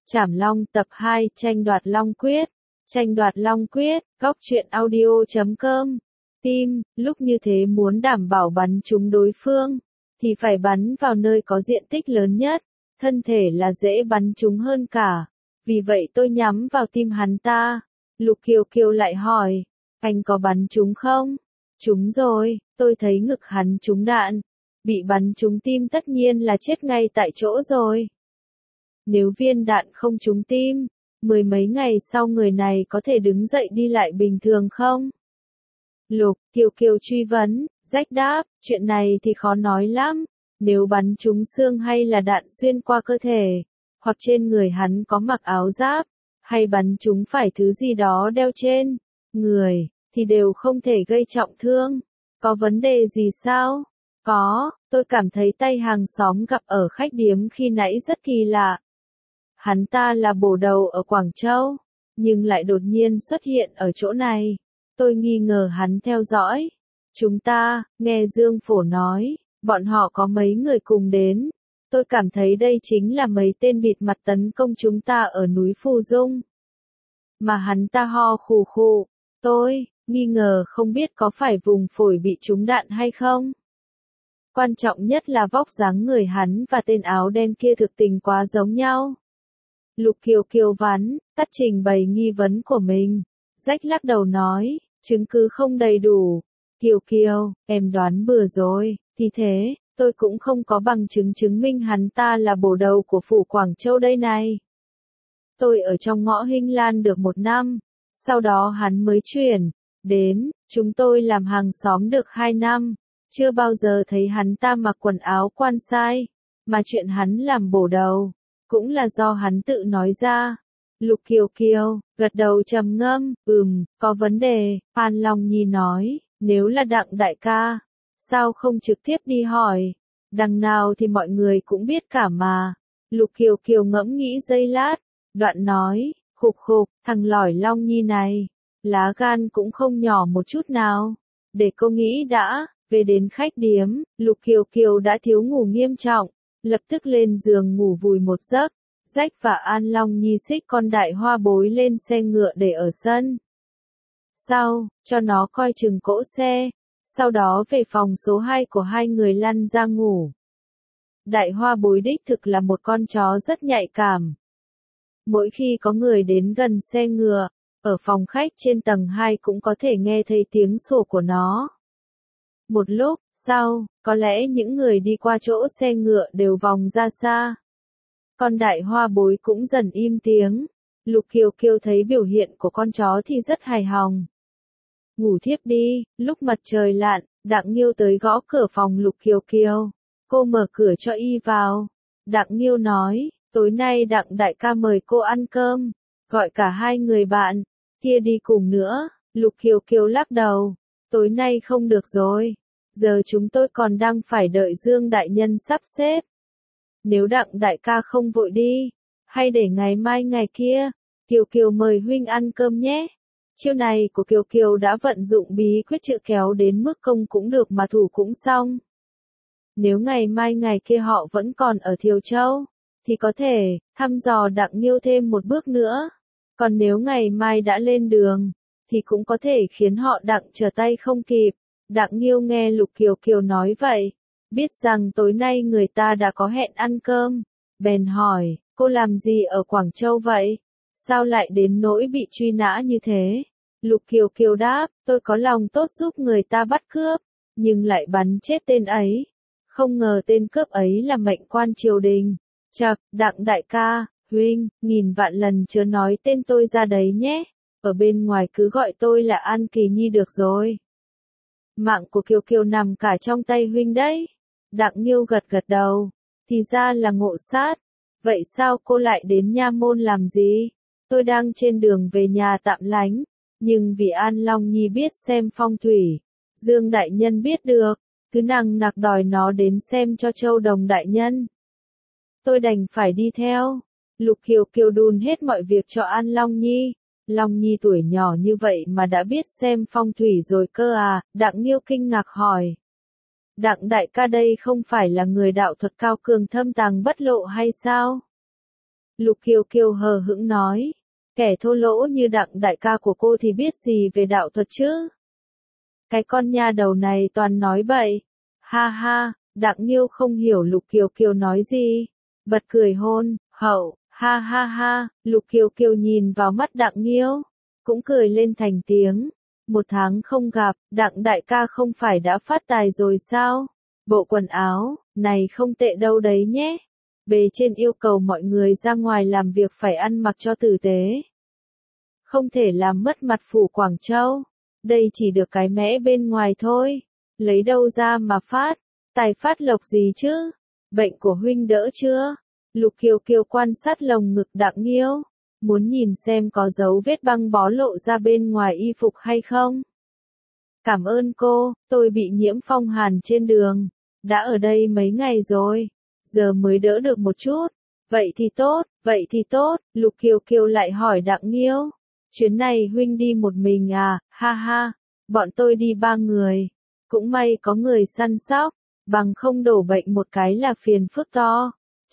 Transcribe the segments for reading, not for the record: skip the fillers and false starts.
Trảm Long tập 2 tranh đoạt Long Quyết. Tranh đoạt Long Quyết, góc truyện audio.com. Tim, lúc như thế muốn đảm bảo bắn trúng đối phương, thì phải bắn vào nơi có diện tích lớn nhất, thân thể là dễ bắn trúng hơn cả. Vì vậy tôi nhắm vào tim hắn ta. Lục Kiều Kiều lại hỏi, anh có bắn trúng không? Trúng rồi, tôi thấy ngực hắn trúng đạn. Bị bắn trúng tim tất nhiên là chết ngay tại chỗ rồi. Nếu viên đạn không trúng tim, mười mấy ngày sau người này có thể đứng dậy đi lại bình thường không? Lục Kiều Kiều truy vấn, Rách đáp, chuyện này thì khó nói lắm. Nếu bắn trúng xương hay là đạn xuyên qua cơ thể, hoặc trên người hắn có mặc áo giáp, hay bắn trúng phải thứ gì đó đeo trên người, thì đều không thể gây trọng thương. Có vấn đề gì sao? Có, tôi cảm thấy tay hàng xóm gặp ở khách điếm khi nãy rất kỳ lạ. Hắn ta là bổ đầu ở Quảng Châu, nhưng lại đột nhiên xuất hiện ở chỗ này. Tôi nghi ngờ hắn theo dõi. Chúng ta, nghe Dương Phổ nói, bọn họ có mấy người cùng đến. Tôi cảm thấy đây chính là mấy tên bịt mặt tấn công chúng ta ở núi Phù Dung. Mà hắn ta ho khù khù. Tôi nghi ngờ không biết có phải vùng phổi bị trúng đạn hay không. Quan trọng nhất là vóc dáng người hắn và tên áo đen kia thực tình quá giống nhau. Lục Kiều Kiều vắn, tắt trình bày nghi vấn của mình. Rách lắc đầu nói, chứng cứ không đầy đủ. Kiều Kiều, em đoán bừa rồi, thì thế, tôi cũng không có bằng chứng chứng minh hắn ta là bổ đầu của phủ Quảng Châu đây này. Tôi ở trong ngõ Hinh Lan được 1 năm, sau đó hắn mới chuyển đến, chúng tôi làm hàng xóm được 2 năm, chưa bao giờ thấy hắn ta mặc quần áo quan sai, mà chuyện hắn làm bổ đầu, cũng là do hắn tự nói ra. Lục Kiều Kiều, gật đầu trầm ngâm, có vấn đề, Phan Long Nhi nói, nếu là Đặng đại ca, sao không trực tiếp đi hỏi, đằng nào thì mọi người cũng biết cả mà. Lục Kiều Kiều ngẫm nghĩ giây lát, đoạn nói, khục khục, thằng lỏi Long Nhi này, lá gan cũng không nhỏ một chút nào. Để cô nghĩ đã, về đến khách điếm, Lục Kiều Kiều đã thiếu ngủ nghiêm trọng, lập tức lên giường ngủ vùi một giấc. Rách và An Long Nhi xích con đại hoa bối lên xe ngựa để ở sân. Sau, cho nó coi chừng cỗ xe, sau đó về phòng số 2 của hai người lăn ra ngủ. Đại hoa bối đích thực là một con chó rất nhạy cảm. Mỗi khi có người đến gần xe ngựa, ở phòng khách trên tầng 2 cũng có thể nghe thấy tiếng sủa của nó. Một lúc sau, có lẽ những người đi qua chỗ xe ngựa đều vòng ra xa. Con đại hoa bối cũng dần im tiếng. Lục Kiều Kiều thấy biểu hiện của con chó thì rất hài lòng. Ngủ thiếp đi, lúc mặt trời lặn, Đặng Nghiêu tới gõ cửa phòng Lục Kiều Kiều. Cô mở cửa cho y vào. Đặng Nghiêu nói, tối nay Đặng đại ca mời cô ăn cơm, gọi cả hai người bạn kia đi cùng nữa. Lục Kiều Kiều lắc đầu, tối nay không được rồi, giờ chúng tôi còn đang phải đợi Dương đại nhân sắp xếp. Nếu Đặng đại ca không vội đi, hay để ngày mai ngày kia, Kiều Kiều mời huynh ăn cơm nhé. Chiêu này của Kiều Kiều đã vận dụng bí quyết chữ kéo đến mức công cũng được mà thủ cũng xong. Nếu ngày mai ngày kia họ vẫn còn ở Thiều Châu, thì có thể thăm dò Đặng Nghiêu thêm một bước nữa. Còn nếu ngày mai đã lên đường, thì cũng có thể khiến họ Đặng trở tay không kịp. Đặng Nghiêu nghe Lục Kiều Kiều nói vậy, biết rằng tối nay người ta đã có hẹn ăn cơm, bèn hỏi, cô làm gì ở Quảng Châu vậy? Sao lại đến nỗi bị truy nã như thế? Lục Kiều Kiều đáp, tôi có lòng tốt giúp người ta bắt cướp, nhưng lại bắn chết tên ấy. Không ngờ tên cướp ấy là mệnh quan triều đình. Chậc, Đặng đại ca, huynh, nghìn vạn lần chớ nói tên tôi ra đấy nhé. Ở bên ngoài cứ gọi tôi là An Kỳ Nhi được rồi. Mạng của Kiều Kiều nằm cả trong tay huynh đấy. Đặng Nghiêu gật gật đầu. Thì ra là Ngộ Sát. Vậy sao cô lại đến Nha Môn làm gì? Tôi đang trên đường về nhà tạm lánh. Nhưng vì An Long Nhi biết xem phong thủy, Dương đại nhân biết được, cứ nằng nặc đòi nó đến xem cho Châu Đồng đại nhân. Tôi đành phải đi theo. Lục Kiều Kiều đùn hết mọi việc cho An Long Nhi. Long Nhi tuổi nhỏ như vậy mà đã biết xem phong thủy rồi cơ à? Đặng Nghiêu kinh ngạc hỏi. Đặng đại ca đây không phải là người đạo thuật cao cường thâm tàng bất lộ hay sao? Lục Kiều Kiều hờ hững nói. Kẻ thô lỗ như Đặng đại ca của cô thì biết gì về đạo thuật chứ? Cái con nha đầu này toàn nói bậy. Ha ha, Đặng Nghiêu không hiểu Lục Kiều Kiều nói gì. Bật cười hôn, hậu, ha ha ha, Lục Kiều Kiều nhìn vào mắt Đặng Nghiêu. Cũng cười lên thành tiếng. 1 tháng không gặp, Đặng đại ca không phải đã phát tài rồi sao? Bộ quần áo, này không tệ đâu đấy nhé. Bề trên yêu cầu mọi người ra ngoài làm việc phải ăn mặc cho tử tế. Không thể làm mất mặt phủ Quảng Châu. Đây chỉ được cái mẽ bên ngoài thôi. Lấy đâu ra mà phát, tài phát lộc gì chứ? Bệnh của huynh đỡ chưa? Lục Kiều Kiều quan sát lồng ngực Đặng Nghiêu. Muốn nhìn xem có dấu vết băng bó lộ ra bên ngoài y phục hay không? Cảm ơn cô, tôi bị nhiễm phong hàn trên đường. Đã ở đây mấy ngày rồi. Giờ mới đỡ được một chút. Vậy thì tốt, Lục Kiều Kiều lại hỏi Đặng Nghiêu. Chuyến này huynh đi một mình à, ha ha, bọn tôi đi 3 người. Cũng may có người săn sóc, bằng không đổ bệnh một cái là phiền phức to.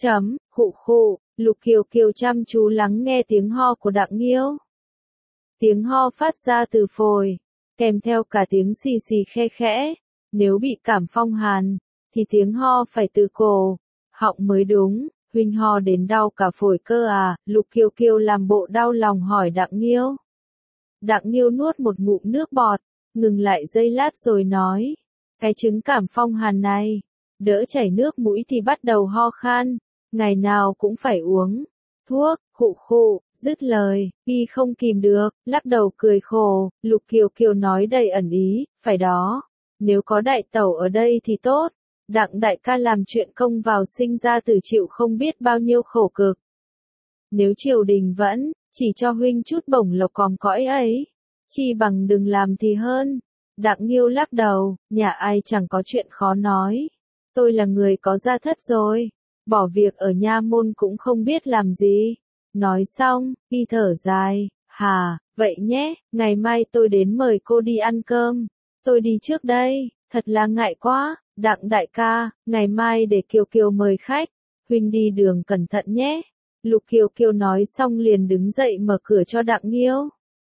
Khụ, Lục Kiều Kiều chăm chú lắng nghe tiếng ho của Đặng Nghiêu. Tiếng ho phát ra từ phổi, kèm theo cả tiếng xì xì khe khẽ. Nếu bị cảm phong hàn, thì tiếng ho phải từ cổ, họng mới đúng. Huynh ho đến đau cả phổi cơ à? Lục Kiều Kiều làm bộ đau lòng hỏi Đặng Nghiêu. Đặng Nghiêu nuốt một ngụm nước bọt, ngừng lại giây lát rồi nói. Cái chứng cảm phong hàn này, đỡ chảy nước mũi thì bắt đầu ho khan, ngày nào cũng phải uống thuốc. Khụ, dứt lời, y không kìm được, lắc đầu cười khổ. Lục Kiều Kiều nói đầy ẩn ý, phải đó, nếu có đại tẩu ở đây thì tốt. Đặng đại ca làm chuyện công vào sinh ra tử chịu không biết bao nhiêu khổ cực. Nếu triều đình vẫn chỉ cho huynh chút bổng lộc còm cõi ấy, chi bằng đừng làm thì hơn. Đặng Nghiêu lắc đầu, nhà ai chẳng có chuyện khó nói. Tôi là người có gia thất rồi, bỏ việc ở nha môn cũng không biết làm gì. Nói xong, y thở dài, hà, vậy nhé, ngày mai tôi đến mời cô đi ăn cơm. Tôi đi trước đây, thật là ngại quá. Đặng đại ca, ngày mai để Kiều Kiều mời khách, huynh đi đường cẩn thận nhé. Lục Kiều Kiều nói xong liền đứng dậy mở cửa cho Đặng Nghiêu.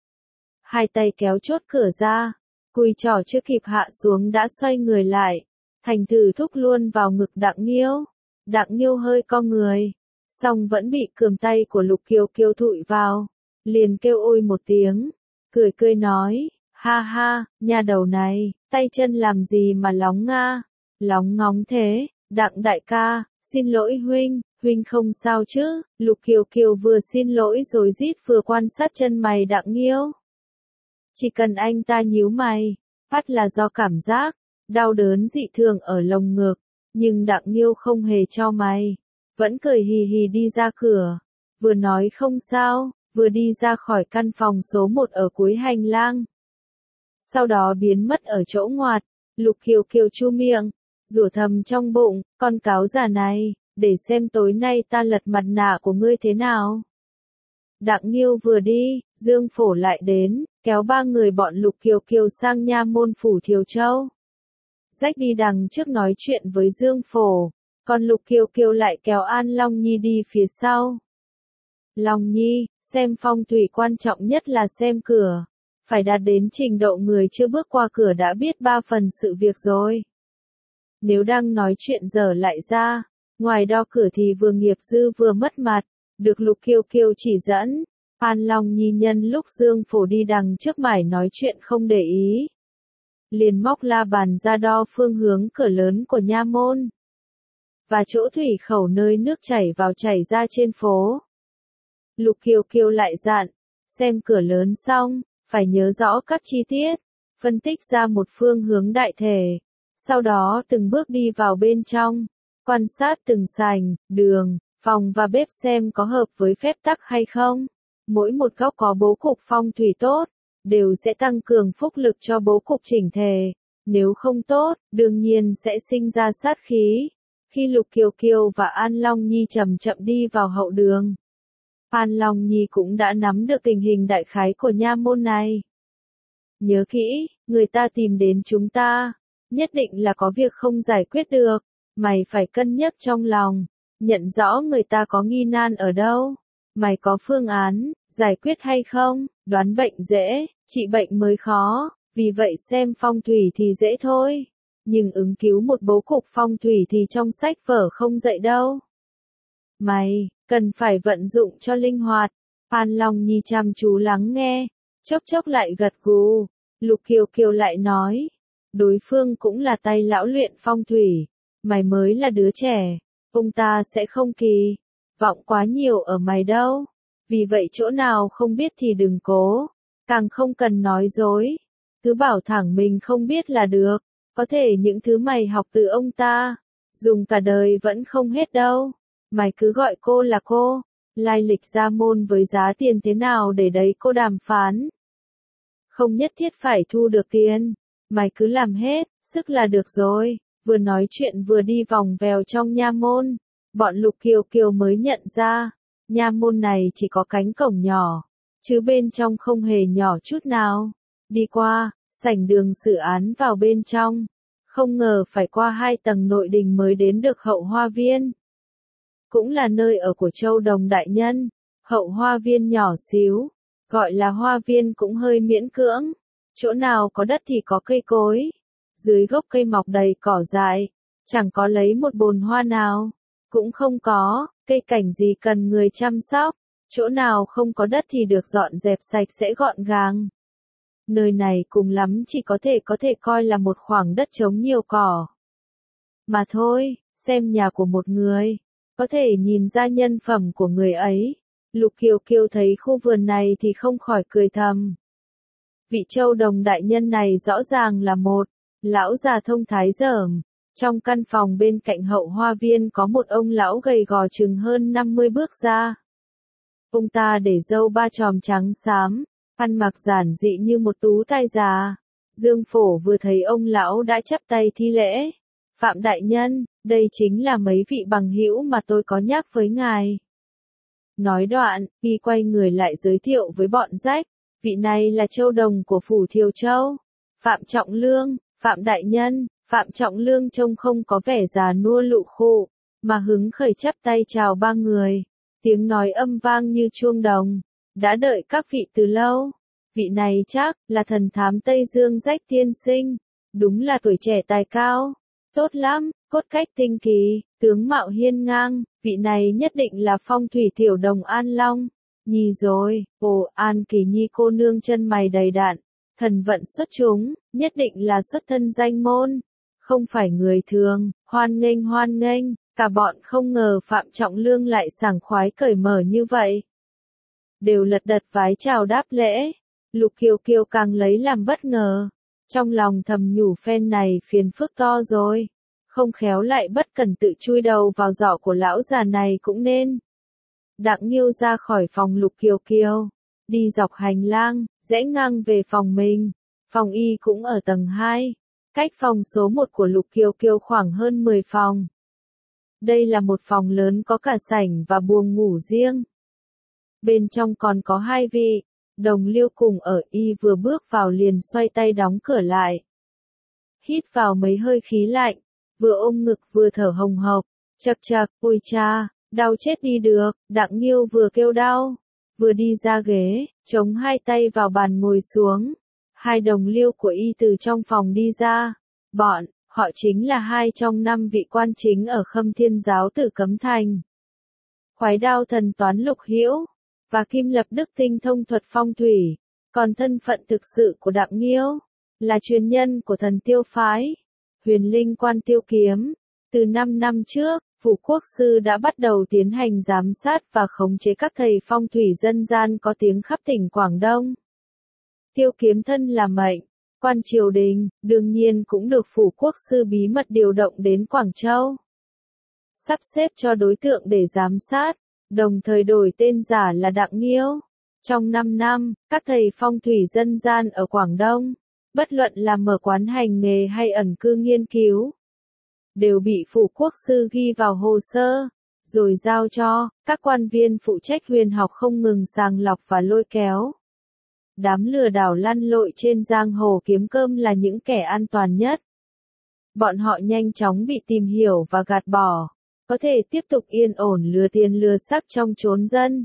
Hai tay kéo chốt cửa ra, cùi trỏ chưa kịp hạ xuống đã xoay người lại, thành thử thúc luôn vào ngực Đặng Nghiêu. Đặng Nghiêu hơi co người, song vẫn bị cườm tay của Lục Kiều Kiều thụi vào, liền kêu ôi một tiếng, cười nói, ha ha, nhà đầu này, tay chân làm gì mà lóng nga. Lóng ngóng thế, Đặng đại ca, xin lỗi huynh không sao chứ? Lục Kiều Kiều vừa xin lỗi rồi rít vừa quan sát chân mày Đặng Nghiêu. Chỉ cần anh ta nhíu mày, phát là do cảm giác đau đớn dị thường ở lồng ngực, nhưng Đặng Nghiêu không hề cho mày, vẫn cười hì hì đi ra cửa, vừa nói không sao, vừa đi ra khỏi căn phòng số 1 ở cuối hành lang. Sau đó biến mất ở chỗ ngoặt. Lục Kiều Kiều chu miệng, rủa thầm trong bụng, con cáo già này, để xem tối nay ta lật mặt nạ của ngươi thế nào. Đặng Nghiêu vừa đi, Dương Phổ lại đến, kéo 3 người bọn Lục Kiều Kiều sang nha môn phủ Thiều Châu. Rách đi đằng trước nói chuyện với Dương Phổ, còn Lục Kiều Kiều lại kéo An Long Nhi đi phía sau. Long Nhi, xem phong thủy quan trọng nhất là xem cửa. Phải đạt đến trình độ người chưa bước qua cửa đã biết 3 phần sự việc rồi. Nếu đang nói chuyện dở lại ra, ngoài đo cửa thì vừa nghiệp dư vừa mất mặt, được Lục Kiều Kiều chỉ dẫn. An Long Nhi nhân lúc Dương Phổ đi đằng trước mải nói chuyện không để ý, liền móc la bàn ra đo phương hướng cửa lớn của nha môn, và chỗ thủy khẩu nơi nước chảy vào chảy ra trên phố. Lục Kiều Kiều lại dặn, xem cửa lớn xong, phải nhớ rõ các chi tiết, phân tích ra một phương hướng đại thể, sau đó từng bước đi vào bên trong, quan sát từng sảnh, đường, phòng và bếp xem có hợp với phép tắc hay không. Mỗi một góc có bố cục phong thủy tốt, đều sẽ tăng cường phúc lực cho bố cục chỉnh thể. Nếu không tốt, đương nhiên sẽ sinh ra sát khí. Khi Lục Kiều Kiều và An Long Nhi chậm chậm đi vào hậu đường, An Long Nhi cũng đã nắm được tình hình đại khái của nha môn này. Nhớ kỹ, người ta tìm đến chúng ta, nhất định là có việc không giải quyết được, mày phải cân nhắc trong lòng. nhận rõ người ta có nghi nan ở đâu. Mày có phương án, giải quyết hay không? Đoán bệnh dễ, trị bệnh mới khó, vì vậy xem phong thủy thì dễ thôi. Nhưng ứng cứu một bố cục phong thủy thì trong sách vở không dạy đâu. Mày, cần phải vận dụng cho linh hoạt. Phan Long Nhi chăm chú lắng nghe, chốc chốc lại gật gù. Lục Kiều Kiều lại nói, đối phương cũng là tay lão luyện phong thủy, mày mới là đứa trẻ, ông ta sẽ không kỳ vọng quá nhiều ở mày đâu. Vì vậy chỗ nào không biết thì đừng cố, càng không cần nói dối, cứ bảo thẳng mình không biết là được. Có thể những thứ mày học từ ông ta, dùng cả đời vẫn không hết đâu. Mày cứ gọi cô là cô, lai lịch gia môn với giá tiền thế nào để đấy cô đàm phán. Không nhất thiết phải thu được tiền, mày cứ làm hết sức là được rồi. Vừa nói chuyện vừa đi vòng vèo trong nha môn, bọn Lục Kiều Kiều mới nhận ra, nha môn này chỉ có cánh cổng nhỏ, chứ bên trong không hề nhỏ chút nào. Đi qua sảnh đường xử án vào bên trong, không ngờ phải qua 2 tầng nội đình mới đến được hậu hoa viên. Cũng là nơi ở của Châu Đồng đại nhân. Hậu hoa viên nhỏ xíu, gọi là hoa viên cũng hơi miễn cưỡng. Chỗ nào có đất thì có cây cối, dưới gốc cây mọc đầy cỏ dại, chẳng có lấy một bồn hoa nào, cũng không có cây cảnh gì cần người chăm sóc. Chỗ nào không có đất thì được dọn dẹp sạch sẽ gọn gàng. Nơi này cùng lắm chỉ có thể coi là một khoảng đất trống nhiều cỏ mà thôi. Xem nhà của một người, có thể nhìn ra nhân phẩm của người ấy. Lục Kiều Kiều thấy khu vườn này thì không khỏi cười thầm. Vị Châu Đồng đại nhân này rõ ràng là một lão già thông thái dởm. Trong căn phòng bên cạnh hậu hoa viên có một ông lão gầy gò chừng hơn 50 bước ra. Ông ta để râu ba chòm trắng xám, ăn mặc giản dị như một tú tài già. Dương Phổ vừa thấy ông lão đã chắp tay thi lễ. Phạm đại nhân, đây chính là mấy vị bằng hữu mà tôi có nhắc với ngài. Nói đoạn, y quay người lại giới thiệu với bọn rách, vị này là Châu Đồng của phủ Thiều Châu. Phạm Trọng Lương, Phạm đại nhân. Phạm Trọng Lương trông không có vẻ già nua lụ khụ, mà hứng khởi chắp tay chào ba người. Tiếng nói âm vang như chuông đồng. Đã đợi các vị từ lâu. Vị này chắc là thần thám Tây Dương Rách tiên sinh. Đúng là tuổi trẻ tài cao. Tốt lắm, cốt cách tinh kỳ, tướng mạo hiên ngang. Vị này nhất định là phong thủy tiểu đồng An Long. Nhi rồi, ồ, An Kỳ Nhi cô nương chân mày đầy đặn, thần vận xuất chúng, nhất định là xuất thân danh môn. Không phải người thường, hoan nghênh, cả bọn không ngờ Phạm Trọng Lương lại sảng khoái cởi mở như vậy. Đều lật đật vái chào đáp lễ. Lục Kiều Kiều càng lấy làm bất ngờ. Trong lòng thầm nhủ phen này phiền phức to rồi. Không khéo lại bất cẩn tự chui đầu vào giỏ của lão già này cũng nên. Đặng Nghiêu ra khỏi phòng Lục Kiều Kiều, đi dọc hành lang, rẽ ngang về phòng mình. Phòng y cũng ở tầng 2, cách phòng số 1 của Lục Kiều Kiều khoảng hơn 10 phòng. Đây là một phòng lớn có cả sảnh và buồng ngủ riêng. Bên trong còn có 2 vị đồng liêu cùng ở, y vừa bước vào liền xoay tay đóng cửa lại. Hít vào mấy hơi khí lạnh, vừa ôm ngực vừa thở hồng hộc, chậc chậc, ôi cha, đau chết đi được. Đặng Nghiêu vừa kêu đau, vừa đi ra ghế, chống 2 tay vào bàn ngồi xuống. 2 đồng liêu của y từ trong phòng đi ra. Họ chính là 2 trong 5 vị quan chính ở Khâm Thiên giáo Tử Cấm Thành. Khoái đao thần toán Lục Hữu và Kim Lập Đức tinh thông thuật phong thủy. Còn thân phận thực sự của Đặng Nghiêu là truyền nhân của thần Tiêu phái, Huyền Linh quan Tiêu Kiếm. Từ 5 năm trước, Phủ Quốc sư đã bắt đầu tiến hành giám sát và khống chế các thầy phong thủy dân gian có tiếng khắp tỉnh Quảng Đông. Tiêu Kiếm thân là mệnh quan triều đình, đương nhiên cũng được Phủ Quốc sư bí mật điều động đến Quảng Châu, sắp xếp cho đối tượng để giám sát, đồng thời đổi tên giả là Đặng Nghiêu. Trong 5 năm, các thầy phong thủy dân gian ở Quảng Đông, bất luận là mở quán hành nghề hay ẩn cư nghiên cứu, đều bị Phủ Quốc sư ghi vào hồ sơ, rồi giao cho các quan viên phụ trách huyền học không ngừng sàng lọc và lôi kéo. Đám lừa đảo lăn lội trên giang hồ kiếm cơm là những kẻ an toàn nhất. Bọn họ nhanh chóng bị tìm hiểu và gạt bỏ. có thể tiếp tục yên ổn lừa tiền lừa sắc trong chốn dân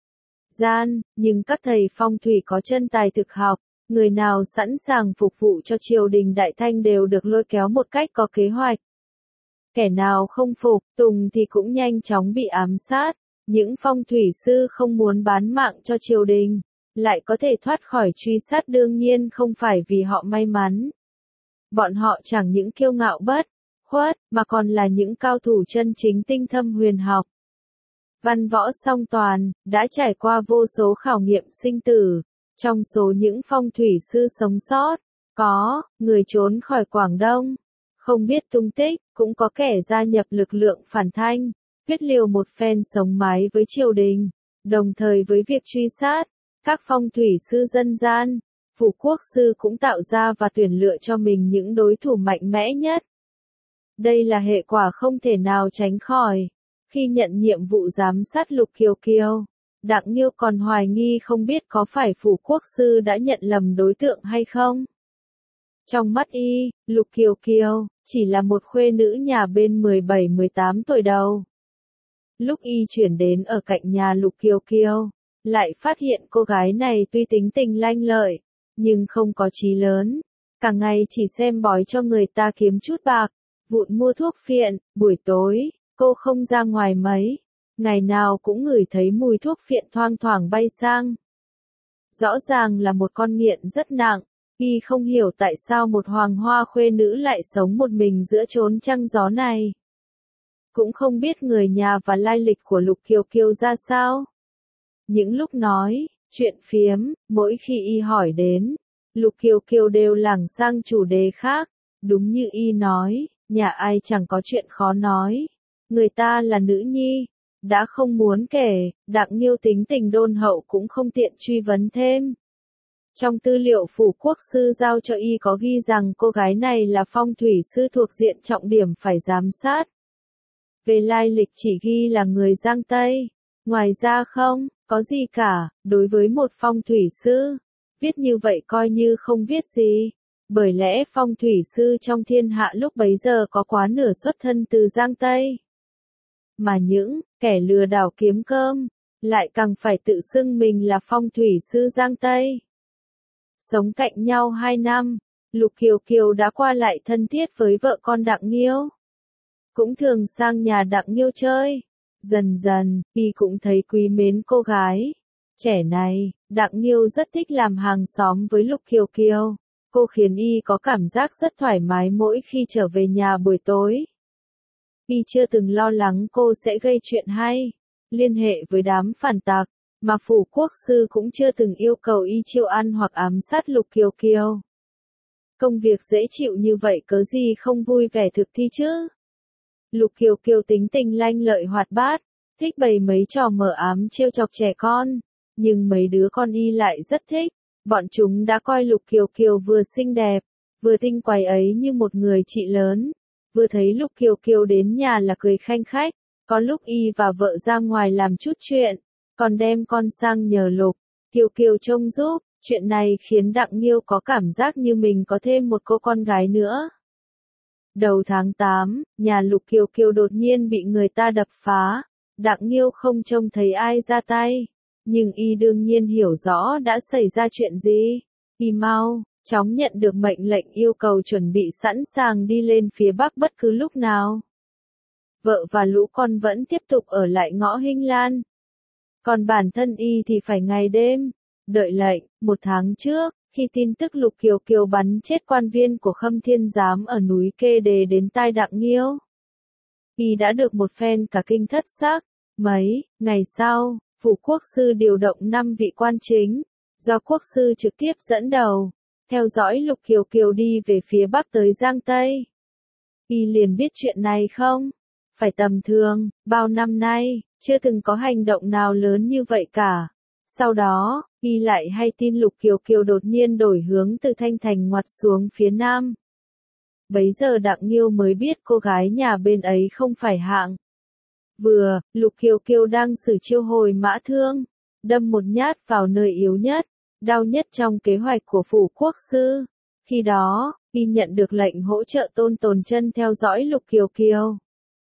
gian, nhưng các thầy phong thủy có chân tài thực học, người nào sẵn sàng phục vụ cho triều đình Đại Thanh đều được lôi kéo một cách có kế hoạch. Kẻ nào không phục tùng thì cũng nhanh chóng bị ám sát, những phong thủy sư không muốn bán mạng cho triều đình, lại có thể thoát khỏi truy sát đương nhiên không phải vì họ may mắn. Bọn họ chẳng những kiêu ngạo bất khuất, mà còn là những cao thủ chân chính tinh thâm huyền học. Văn võ song toàn, đã trải qua vô số khảo nghiệm sinh tử. Trong số những phong thủy sư sống sót, có người trốn khỏi Quảng Đông, không biết tung tích, cũng có kẻ gia nhập lực lượng phản thanh, quyết liều một phen sống mái với triều đình. Đồng thời với việc truy sát các phong thủy sư dân gian, Phủ Quốc sư cũng tạo ra và tuyển lựa cho mình những đối thủ mạnh mẽ nhất. Đây là hệ quả không thể nào tránh khỏi. Khi nhận nhiệm vụ giám sát Lục Kiều Kiều, Đặng Nghiêu còn hoài nghi không biết có phải Phủ Quốc sư đã nhận lầm đối tượng hay không. Trong mắt y, Lục Kiều Kiều chỉ là một khuê nữ nhà bên 17-18 tuổi đầu. Lúc y chuyển đến ở cạnh nhà Lục Kiều Kiều, lại phát hiện cô gái này tuy tính tình lanh lợi, nhưng không có chí lớn, cả ngày chỉ xem bói cho người ta kiếm chút bạc, vụn mua thuốc phiện. Buổi tối, cô không ra ngoài mấy, ngày nào cũng ngửi thấy mùi thuốc phiện thoang thoảng bay sang. Rõ ràng là một con nghiện rất nặng, y không hiểu tại sao một hoàng hoa khuê nữ lại sống một mình giữa chốn trăng gió này. Cũng không biết người nhà và lai lịch của Lục Kiều Kiều ra sao. Những lúc nói chuyện phiếm, mỗi khi y hỏi đến, Lục Kiều Kiều đều lảng sang chủ đề khác. Đúng như y nói, nhà ai chẳng có chuyện khó nói. Người ta là nữ nhi, đã không muốn kể, Đặng Nghiêu tính tình đôn hậu cũng không tiện truy vấn thêm. Trong tư liệu Phủ Quốc sư giao cho y có ghi rằng cô gái này là phong thủy sư thuộc diện trọng điểm phải giám sát. Về lai lịch chỉ ghi là người Giang Tây, ngoài ra không có gì cả. Đối với một phong thủy sư, viết như vậy coi như không viết gì. Bởi lẽ phong thủy sư trong thiên hạ lúc bấy giờ có quá nửa xuất thân từ Giang Tây. Mà những kẻ lừa đảo kiếm cơm, lại càng phải tự xưng mình là phong thủy sư Giang Tây. Sống cạnh nhau 2 năm, Lục Kiều Kiều đã qua lại thân thiết với vợ con Đặng Nghiêu. Cũng thường sang nhà Đặng Nghiêu chơi. Dần dần, y cũng thấy quý mến cô gái trẻ này. Đặng Nghiêu rất thích làm hàng xóm với Lục Kiều Kiều. Cô khiến y có cảm giác rất thoải mái mỗi khi trở về nhà buổi tối. Y chưa từng lo lắng cô sẽ gây chuyện hay liên hệ với đám phản tặc, mà Phủ Quốc sư cũng chưa từng yêu cầu y chiêu ăn hoặc ám sát Lục Kiều Kiều. Công việc dễ chịu như vậy cớ gì không vui vẻ thực thi chứ? Lục Kiều Kiều tính tình lanh lợi hoạt bát, thích bày mấy trò mờ ám trêu chọc trẻ con, nhưng mấy đứa con y lại rất thích. Bọn chúng đã coi Lục Kiều Kiều vừa xinh đẹp, vừa tinh quái ấy như một người chị lớn. Vừa thấy Lục Kiều Kiều đến nhà là cười khanh khách, có lúc y và vợ ra ngoài làm chút chuyện, còn đem con sang nhờ Lục Kiều Kiều trông giúp. Chuyện này khiến Đặng Nghiêu có cảm giác như mình có thêm một cô con gái nữa. Đầu tháng 8, nhà Lục Kiều Kiều đột nhiên bị người ta đập phá. Đặng Nghiêu không trông thấy ai ra tay, nhưng y đương nhiên hiểu rõ đã xảy ra chuyện gì. Y mau chóng nhận được mệnh lệnh yêu cầu chuẩn bị sẵn sàng đi lên phía Bắc bất cứ lúc nào. Vợ và lũ con vẫn tiếp tục ở lại ngõ Hinh Lan. Còn bản thân y thì phải ngày đêm đợi lệnh. 1 tháng trước, khi tin tức Lục Kiều Kiều bắn chết quan viên của Khâm Thiên Giám ở núi Kê Đề đến tai Đặng Nghiêu, y đã được một phen cả kinh thất xác. Mấy ngày sau, Phủ Quốc sư điều động 5 vị quan chính, do Quốc sư trực tiếp dẫn đầu, theo dõi Lục Kiều Kiều đi về phía Bắc tới Giang Tây. Y liền biết chuyện này không phải tầm thường, bao năm nay, chưa từng có hành động nào lớn như vậy cả. Sau đó, y lại hay tin Lục Kiều Kiều đột nhiên đổi hướng từ Thanh Thành ngoặt xuống phía Nam. Bấy giờ Đặng Nghiêu mới biết cô gái nhà bên ấy không phải hạng vừa. Lục Kiều Kiều đang sử chiêu hồi mã thương, đâm một nhát vào nơi yếu nhất, đau nhất trong kế hoạch của Phủ Quốc sư. Khi đó, y nhận được lệnh hỗ trợ Tôn Tồn Chân theo dõi Lục Kiều Kiều.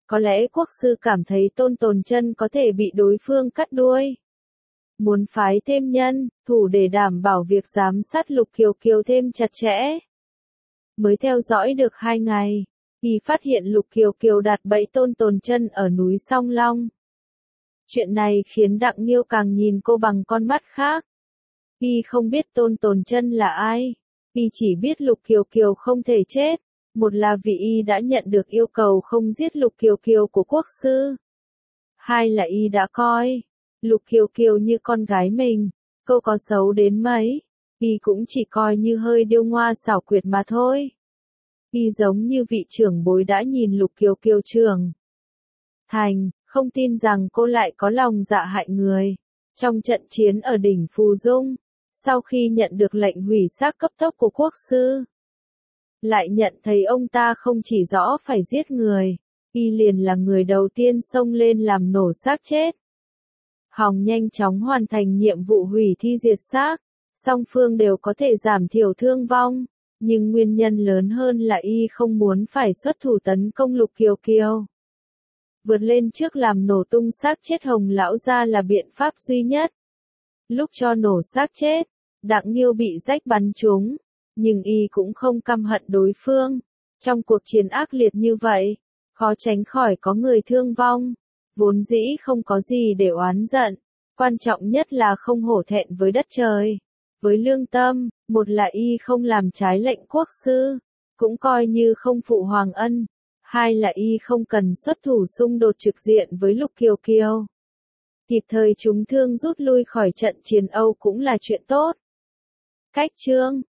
có lẽ quốc sư cảm thấy Tôn Tồn Chân có thể bị đối phương cắt đuôi. Muốn phái thêm nhân, thủ để đảm bảo việc giám sát Lục Kiều Kiều thêm chặt chẽ. Mới theo dõi được 2 ngày, y phát hiện Lục Kiều Kiều đặt bẫy Tôn Tồn Chân ở núi Song Long. Chuyện này khiến Đặng Nghiêu càng nhìn cô bằng con mắt khác. Y không biết Tôn Tồn Chân là ai, y chỉ biết Lục Kiều Kiều không thể chết. Một là vì y đã nhận được yêu cầu không giết Lục Kiều Kiều của quốc sư. Hai là y đã coi Lục Kiều Kiều như con gái mình, cô có xấu đến mấy, y cũng chỉ coi như hơi điêu ngoa xảo quyệt mà thôi. Y giống như vị trưởng bối đã nhìn Lục Kiều Kiều trưởng thành, không tin rằng cô lại có lòng dạ hại người. Trong trận chiến ở đỉnh Phù Dung, sau khi nhận được lệnh hủy xác cấp tốc của quốc sư, lại nhận thấy ông ta không chỉ rõ phải giết người, y liền là người đầu tiên xông lên làm nổ xác chết. Hòng nhanh chóng hoàn thành nhiệm vụ hủy thi diệt xác, song phương đều có thể giảm thiểu thương vong, nhưng nguyên nhân lớn hơn là y không muốn phải xuất thủ tấn công Lục Kiều Kiều. Vượt lên trước làm nổ tung xác chết Hồng lão gia là biện pháp duy nhất. Lúc cho nổ xác chết, Đặng Nghiêu bị rách bắn trúng, nhưng y cũng không căm hận đối phương. Trong cuộc chiến ác liệt như vậy, khó tránh khỏi có người thương vong. Vốn dĩ không có gì để oán giận, quan trọng nhất là không hổ thẹn với đất trời, với lương tâm. Một là y không làm trái lệnh quốc sư, cũng coi như không phụ hoàng ân. Hai là y không cần xuất thủ xung đột trực diện với Lục Kiều Kiều. Kịp thời chúng thương rút lui khỏi trận chiến Âu cũng là chuyện tốt. Cách chương